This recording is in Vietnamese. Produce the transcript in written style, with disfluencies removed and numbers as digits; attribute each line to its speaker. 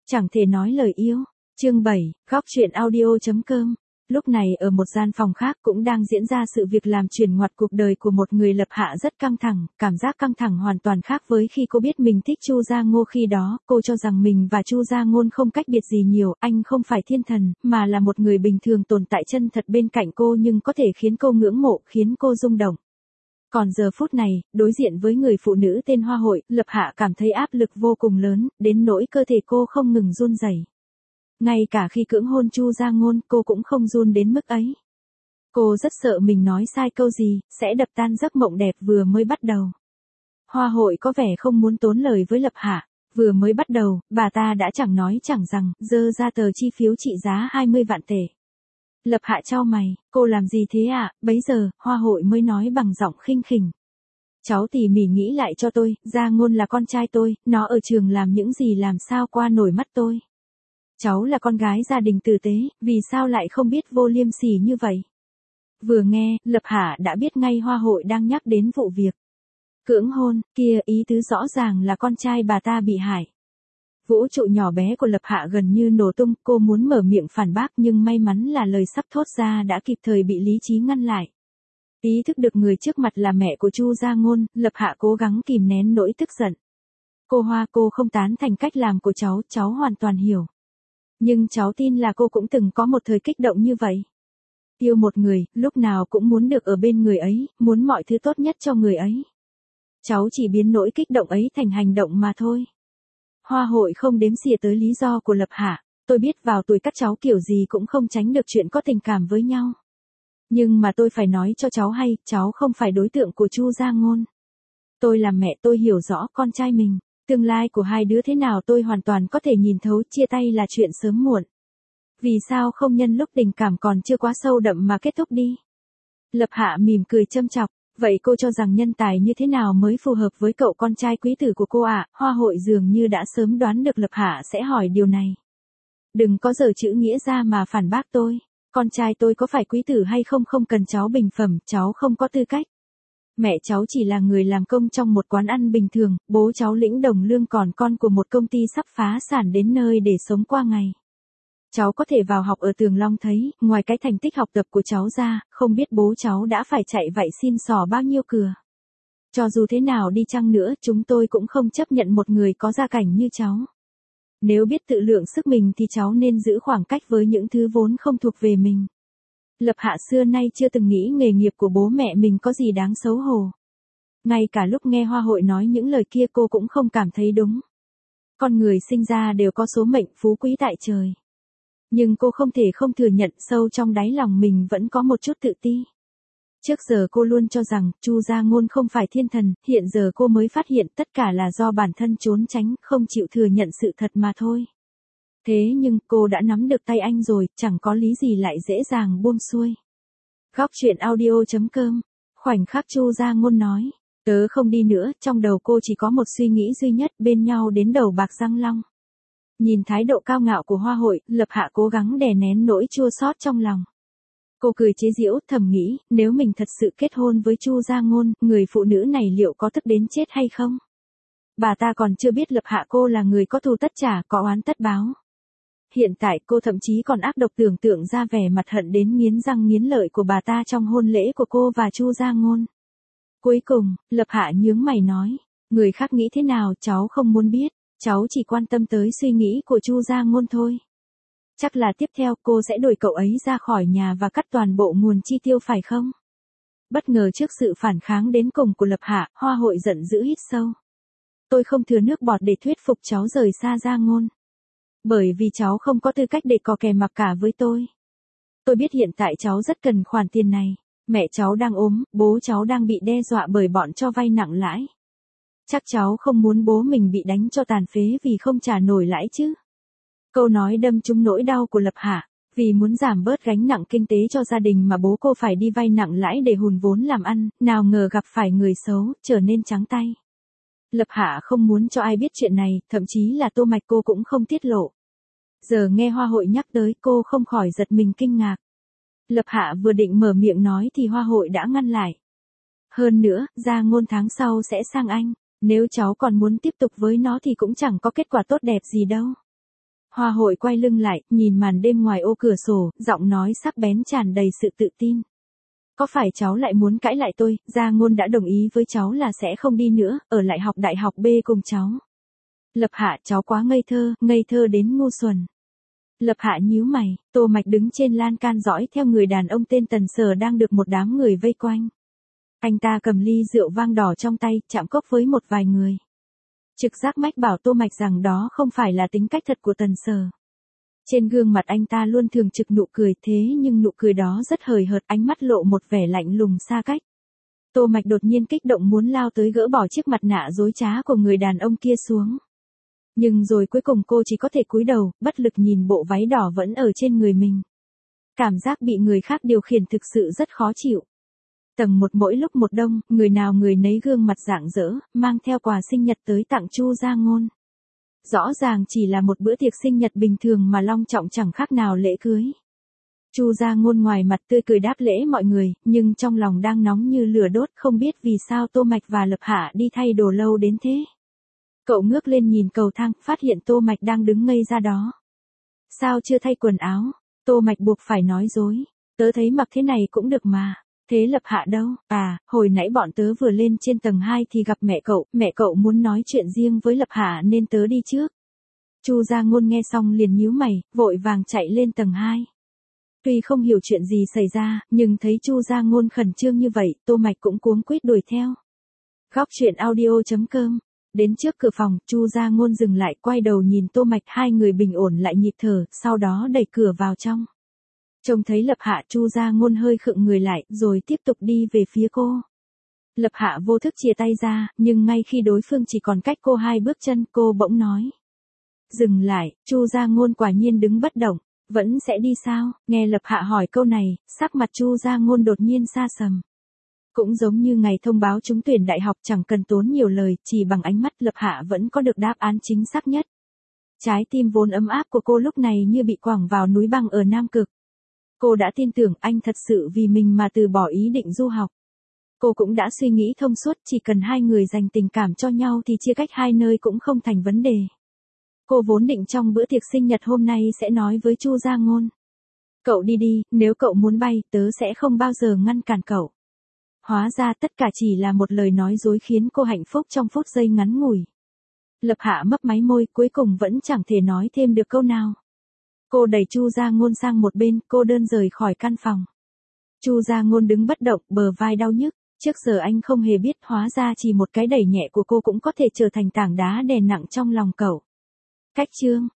Speaker 1: Chẳng thể nói lời yêu. Chương 7, góc truyện audio.com. Lúc này ở một gian phòng khác cũng đang diễn ra sự việc làm chuyển ngoặt cuộc đời của một người. Lập Hạ rất căng thẳng, cảm giác căng thẳng hoàn toàn khác với khi cô biết mình thích Chu Gia Ngô. Khi đó, cô cho rằng mình và Chu Gia Ngôn không cách biệt gì nhiều, anh không phải thiên thần, mà là một người bình thường tồn tại chân thật bên cạnh cô nhưng có thể khiến cô ngưỡng mộ, khiến cô rung động. Còn giờ phút này, đối diện với người phụ nữ tên Hoa Hội, Lập Hạ cảm thấy áp lực vô cùng lớn, đến nỗi cơ thể cô không ngừng run rẩy. Ngay cả khi cưỡng hôn Chu Gia Ngôn, cô cũng không run đến mức ấy. Cô rất sợ mình nói sai câu gì, sẽ đập tan giấc mộng đẹp vừa mới bắt đầu. Hoa Hội có vẻ không muốn tốn lời với Lập Hạ. Vừa mới bắt đầu, bà ta đã chẳng nói chẳng rằng, giơ ra tờ chi phiếu trị giá 20 vạn tệ. Lập Hạ chau mày, cô làm gì thế ạ? Bấy giờ, Hoa Hội mới nói bằng giọng khinh khỉnh. Cháu tỉ mỉ nghĩ lại cho tôi, Gia Ngôn là con trai tôi, nó ở trường làm những gì làm sao qua nổi mắt tôi. Cháu là con gái gia đình tử tế, vì sao lại không biết vô liêm sỉ như vậy? Vừa nghe, Lập Hạ đã biết ngay Hoa Hội đang nhắc đến vụ việc cưỡng hôn, kia ý tứ rõ ràng là con trai bà ta bị hại. Vũ trụ nhỏ bé của Lập Hạ gần như nổ tung, cô muốn mở miệng phản bác nhưng may mắn là lời sắp thốt ra đã kịp thời bị lý trí ngăn lại. Ý thức được người trước mặt là mẹ của Chu Gia Ngôn, Lập Hạ cố gắng kìm nén nỗi tức giận. Cô không tán thành cách làm của cháu hoàn toàn hiểu. Nhưng cháu tin là cô cũng từng có một thời kích động như vậy. Yêu một người, lúc nào cũng muốn được ở bên người ấy, muốn mọi thứ tốt nhất cho người ấy. Cháu chỉ biến nỗi kích động ấy thành hành động mà thôi. Hoa Hội không đếm xỉa tới lý do của Lập Hạ, tôi biết vào tuổi các cháu kiểu gì cũng không tránh được chuyện có tình cảm với nhau. Nhưng mà tôi phải nói cho cháu hay, cháu không phải đối tượng của Chu Gia Ngôn. Tôi là mẹ, tôi hiểu rõ con trai mình. Tương lai của hai đứa thế nào tôi hoàn toàn có thể nhìn thấu, chia tay là chuyện sớm muộn. Vì sao không nhân lúc tình cảm còn chưa quá sâu đậm mà kết thúc đi? Lập Hạ mỉm cười châm chọc, vậy cô cho rằng nhân tài như thế nào mới phù hợp với cậu con trai quý tử của cô ạ? Hoa Hội dường như đã sớm đoán được Lập Hạ sẽ hỏi điều này. Đừng có giở chữ nghĩa ra mà phản bác tôi. Con trai tôi có phải quý tử hay không không cần cháu bình phẩm, cháu không có tư cách. Mẹ cháu chỉ là người làm công trong một quán ăn bình thường, bố cháu lĩnh đồng lương còn con của một công ty sắp phá sản đến nơi để sống qua ngày. Cháu có thể vào học ở Tường Long thấy, ngoài cái thành tích học tập của cháu ra, không biết bố cháu đã phải chạy vạy xin xỏ bao nhiêu cửa. Cho dù thế nào đi chăng nữa, chúng tôi cũng không chấp nhận một người có gia cảnh như cháu. Nếu biết tự lượng sức mình thì cháu nên giữ khoảng cách với những thứ vốn không thuộc về mình. Lập Hạ xưa nay chưa từng nghĩ nghề nghiệp của bố mẹ mình có gì đáng xấu hổ. Ngay cả lúc nghe Hoa Hội nói những lời kia cô cũng không cảm thấy đúng. Con người sinh ra đều có số mệnh phú quý tại trời. Nhưng cô không thể không thừa nhận sâu trong đáy lòng mình vẫn có một chút tự ti. Trước giờ cô luôn cho rằng Chu Gia Ngôn không phải thiên thần, hiện giờ cô mới phát hiện tất cả là do bản thân trốn tránh, không chịu thừa nhận sự thật mà thôi. Thế nhưng cô đã nắm được tay anh rồi, chẳng có lý gì lại dễ dàng buông xuôi. Góc truyện audio.com. Khoảnh khắc Chu Gia Ngôn nói, tớ không đi nữa, trong đầu cô chỉ có một suy nghĩ duy nhất, bên nhau đến đầu bạc răng long. Nhìn thái độ cao ngạo của Hoa Hội, Lập Hạ cố gắng đè nén nỗi chua xót trong lòng. Cô cười chế giễu, thầm nghĩ, nếu mình thật sự kết hôn với Chu Gia Ngôn, người phụ nữ này liệu có tức đến chết hay không? Bà ta còn chưa biết Lập Hạ cô là người có thù tất trả, có oán tất báo. Hiện tại cô thậm chí còn ác độc tưởng tượng ra vẻ mặt hận đến nghiến răng nghiến lợi của bà ta trong hôn lễ của cô và Chu Gia Ngôn. Cuối cùng, Lập Hạ nhướng mày nói, người khác nghĩ thế nào cháu không muốn biết, cháu chỉ quan tâm tới suy nghĩ của Chu Gia Ngôn thôi. Chắc là tiếp theo cô sẽ đuổi cậu ấy ra khỏi nhà và cắt toàn bộ nguồn chi tiêu phải không? Bất ngờ trước sự phản kháng đến cùng của Lập Hạ, Hoa Hội giận dữ hít sâu. Tôi không thừa nước bọt để thuyết phục cháu rời xa Gia Ngôn. Bởi vì cháu không có tư cách để cò kè mặc cả với tôi. Tôi biết hiện tại cháu rất cần khoản tiền này. Mẹ cháu đang ốm, bố cháu đang bị đe dọa bởi bọn cho vay nặng lãi. Chắc cháu không muốn bố mình bị đánh cho tàn phế vì không trả nổi lãi chứ. Câu nói đâm trúng nỗi đau của Lập Hạ. Vì muốn giảm bớt gánh nặng kinh tế cho gia đình mà bố cô phải đi vay nặng lãi để hùn vốn làm ăn, nào ngờ gặp phải người xấu, trở nên trắng tay. Lập Hạ không muốn cho ai biết chuyện này, thậm chí là Tô Mạch cô cũng không tiết lộ. Giờ nghe Hoa Hội nhắc tới cô không khỏi giật mình kinh ngạc. Lập Hạ vừa định mở miệng nói thì Hoa Hội đã ngăn lại. Hơn nữa, Gia Ngôn tháng sau sẽ sang Anh, nếu cháu còn muốn tiếp tục với nó thì cũng chẳng có kết quả tốt đẹp gì đâu. Hoa hội quay lưng lại, nhìn màn đêm ngoài ô cửa sổ, giọng nói sắc bén tràn đầy sự tự tin. Có phải cháu lại muốn cãi lại tôi, Gia Ngôn đã đồng ý với cháu là sẽ không đi nữa, ở lại học đại học B cùng cháu. Lập Hạ, cháu quá ngây thơ đến ngu xuẩn. Lập Hạ nhíu mày, Tô Mạch đứng trên lan can dõi theo người đàn ông tên Tần Sở đang được một đám người vây quanh. Anh ta cầm ly rượu vang đỏ trong tay, chạm cốc với một vài người. Trực giác mách bảo Tô Mạch rằng đó không phải là tính cách thật của Tần Sở. Trên gương mặt anh ta luôn thường trực nụ cười, thế nhưng nụ cười đó rất hời hợt, ánh mắt lộ một vẻ lạnh lùng xa cách. Tô Mạch đột nhiên kích động muốn lao tới gỡ bỏ chiếc mặt nạ dối trá của người đàn ông kia xuống. Nhưng rồi cuối cùng cô chỉ có thể cúi đầu, bất lực nhìn bộ váy đỏ vẫn ở trên người mình. Cảm giác bị người khác điều khiển thực sự rất khó chịu. Tầng 1 mỗi lúc một đông, người nào người nấy gương mặt rạng rỡ, mang theo quà sinh nhật tới tặng Chu Gia Ngôn. Rõ ràng chỉ là một bữa tiệc sinh nhật bình thường mà long trọng chẳng khác nào lễ cưới. Chu Gia Ngôn ngoài mặt tươi cười đáp lễ mọi người, nhưng trong lòng đang nóng như lửa đốt, không biết vì sao Tô Mạch và Lập Hạ đi thay đồ lâu đến thế. Cậu ngước lên nhìn cầu thang, phát hiện Tô Mạch đang đứng ngây ra đó. Sao chưa thay quần áo? Tô Mạch buộc phải nói dối. Tớ thấy mặc thế này cũng được mà. Thế Lập Hạ đâu? À, hồi nãy bọn tớ vừa lên trên tầng 2 thì gặp mẹ cậu muốn nói chuyện riêng với Lập Hạ nên tớ đi trước. Chu Gia Ngôn nghe xong liền nhíu mày, vội vàng chạy lên tầng 2. Tuy không hiểu chuyện gì xảy ra, nhưng thấy Chu Gia Ngôn khẩn trương như vậy, Tô Mạch cũng cuống quýt đuổi theo. Góc truyện audio.com. Đến trước cửa phòng, Chu Gia Ngôn dừng lại, quay đầu nhìn Tô Mạch, hai người bình ổn lại nhịp thở, sau đó đẩy cửa vào trong. Trông thấy Lập Hạ, Chu Gia Ngôn hơi khựng người lại, rồi tiếp tục đi về phía cô. Lập Hạ vô thức chìa tay ra, nhưng ngay khi đối phương chỉ còn cách cô 2 bước chân, cô bỗng nói. Dừng lại, Chu Gia Ngôn quả nhiên đứng bất động. Vẫn sẽ đi sao? Nghe Lập Hạ hỏi câu này, sắc mặt Chu Gia Ngôn đột nhiên sa sầm. Cũng giống như ngày thông báo trúng tuyển đại học, chẳng cần tốn nhiều lời, chỉ bằng ánh mắt Lập Hạ vẫn có được đáp án chính xác nhất. Trái tim vốn ấm áp của cô lúc này như bị quẳng vào núi băng ở Nam Cực. Cô đã tin tưởng anh thật sự vì mình mà từ bỏ ý định du học. Cô cũng đã suy nghĩ thông suốt, chỉ cần hai người dành tình cảm cho nhau thì chia cách hai nơi cũng không thành vấn đề. Cô vốn định trong bữa tiệc sinh nhật hôm nay sẽ nói với Chu Gia Ngôn. Cậu đi đi, nếu cậu muốn bay, tớ sẽ không bao giờ ngăn cản cậu. Hóa ra tất cả chỉ là một lời nói dối khiến cô hạnh phúc trong phút giây ngắn ngủi. Lập Hạ mấp máy môi, cuối cùng vẫn chẳng thể nói thêm được câu nào. Cô đẩy Chu Gia Ngôn sang một bên, cô đơn rời khỏi căn phòng. Chu Gia Ngôn đứng bất động, bờ vai đau nhức. Trước giờ anh không hề biết, hóa ra chỉ một cái đẩy nhẹ của cô cũng có thể trở thành tảng đá đè nặng trong lòng cậu. Cách chương